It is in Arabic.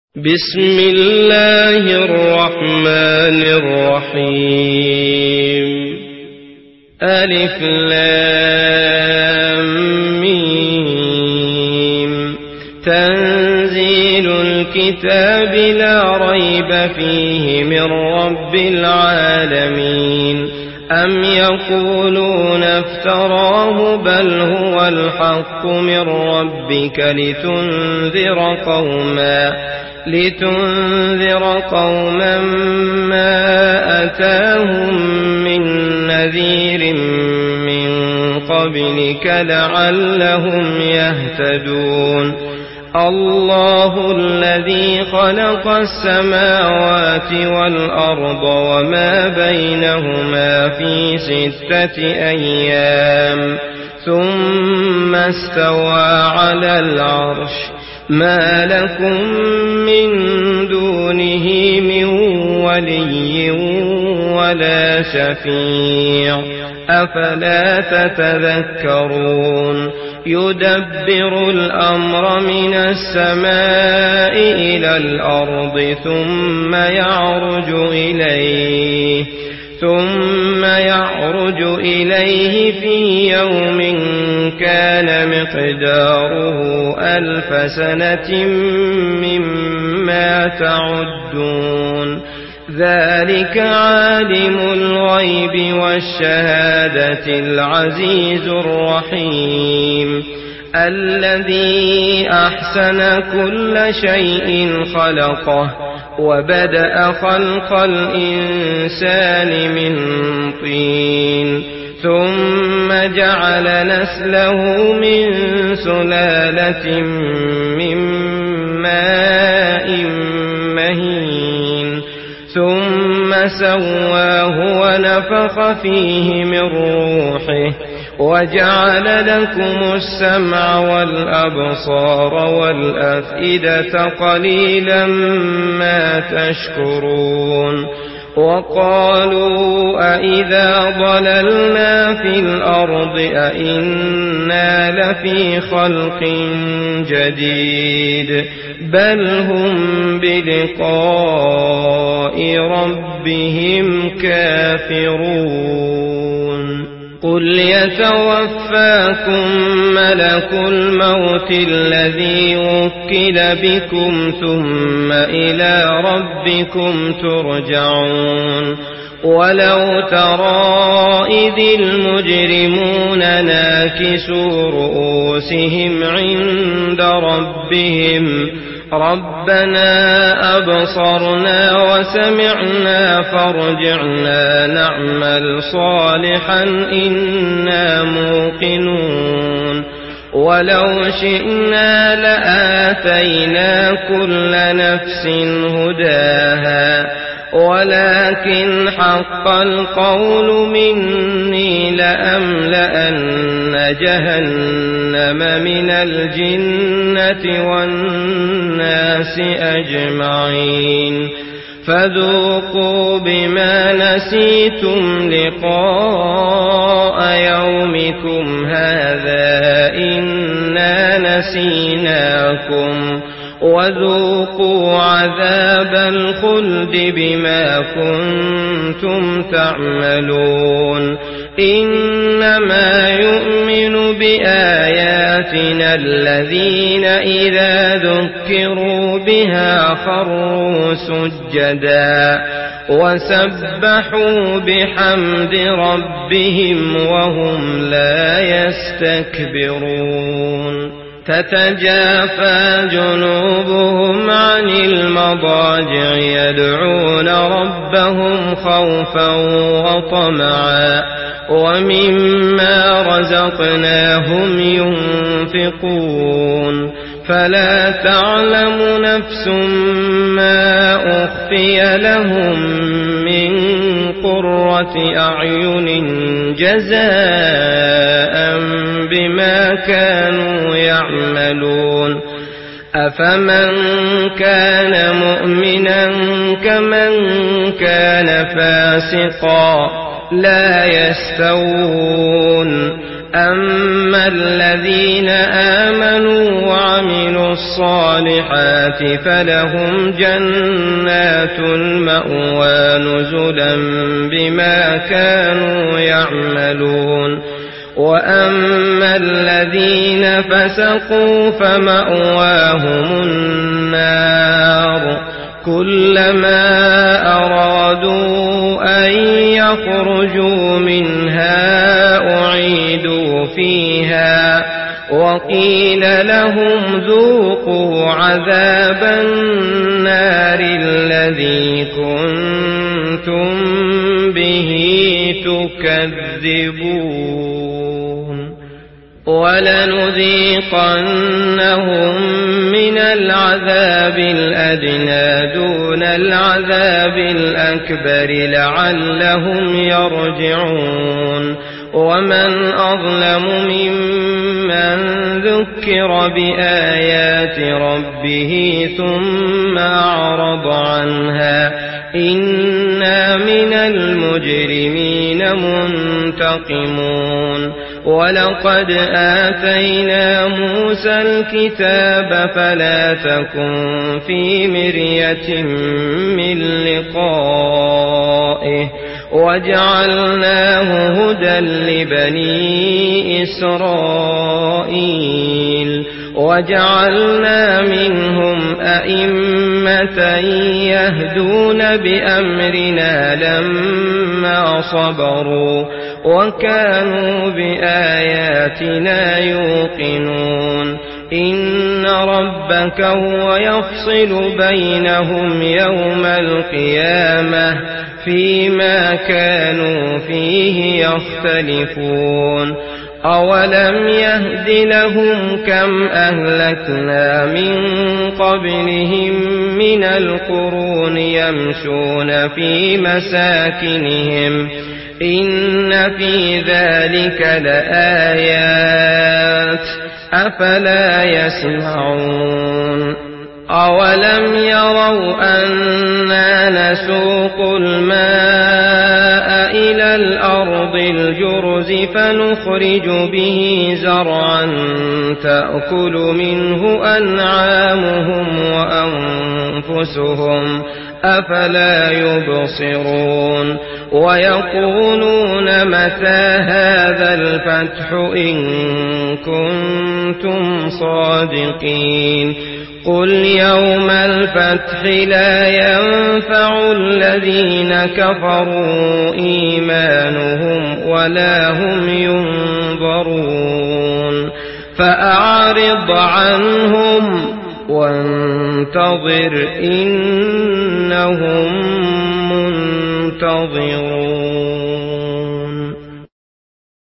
بسم الله الرحمن الرحيم ألف لام ميم تنزيل الكتاب لا ريب فيه من رب العالمين أم يقولون افتراه بل هو الحق من ربك لتنذر قوما ما أتاهم من نذير من قبلك لعلهم يهتدون الله الذي خلق السماوات والأرض وما بينهما في 6 أيام ثم استوى على العرش ما لكم من دونه من ولي ولا شفيع أفلا تتذكرون يدبر الأمر من السماء إلى الأرض ثم يعرج إليه في يوم كان مقداره 1000 سنة مما تعدون ذلك عالم الغيب والشهادة العزيز الرحيم الذي أحسن كل شيء خلقه وبدأ خلق الإنسان من طين ثم جعل نسله من سلالة من ماء مهين ثم سواه ونفخ فيه من روحه وجعل لكم السمع والأبصار والأفئدة قليلا ما تشكرون وقالوا أإذا ضللنا في الأرض أإنا لفي خلق جديد بل هم بلقاء ربهم كافرون قل يتوفاكم ملك الموت الذي وكل بكم ثم إلى ربكم ترجعون ولو ترى إذ المجرمون ناكسوا رؤوسهم عند ربهم ربنا أبصرنا وسمعنا فارجعنا نعمل صالحا إنا موقنون ولو شئنا لآتينا كل نفس هداها ولكن حق القول مني لأملأن جهنم من الجنة والناس أجمعين فذوقوا بما نسيتم لقاء يومكم هذا إنا نسيناكم وذوقوا عذاب الخلد بما كنتم تعملون إنما يؤمن بآياتنا الذين إذا ذكروا بها خروا سجدا وسبحوا بحمد ربهم وهم لا يستكبرون تتجافى جنوبهم عن المضاجع يدعون ربهم خوفا وطمعا ومما رزقناهم ينفقون فلا تعلم نفس ما أخفي لهم من قرة أعين جزاء بما كانوا يعملون أفمن كان مؤمنا كمن كان فاسقا لا يستوون أما الذين آمنوا وعملوا الصالحات فلهم جنات المأوى نزلا بما كانوا يعملون وأما الذين فسقوا فمأواهم النار كلما أرادوا أن يخرجوا منها أعيدوا فيها وقيل لهم ذوقوا عذاب النار الذي كنتم به تكذبون ولنذيقنهم من العذاب الأدنى دون العذاب الأكبر لعلهم يرجعون ومن أظلم ممن ذكر بآيات ربه ثم أعرض عنها إنا من المجرمين منتقمون ولقد آتينا موسى الكتاب فلا تكن في مرية من لقائه وجعلناه هدى لبني إسرائيل وجعلنا منهم أئمة يهدون بأمرنا لما صبروا وكانوا بآياتنا يوقنون إن ربك هو يفصل بينهم يوم القيامة فيما كانوا فيه يختلفون أولم يهد لهم كم أهلكنا من قبلهم من القرون يمشون في مساكنهم إن في ذلك لآيات أفلا يسمعون أولم يروا أنا نسوق الماء إلى الأرض الجرز فنخرج به زرعا تأكل منه أنعامهم وأنفسهم أفلا يبصرون ويقولون متى هذا الفتح إن كنتم صادقين قل يوم الفتح لا ينفع الذين كفروا إيمانهم ولا هم ينظرون فأعرض عنهم وانتظر إنهم منتظرون.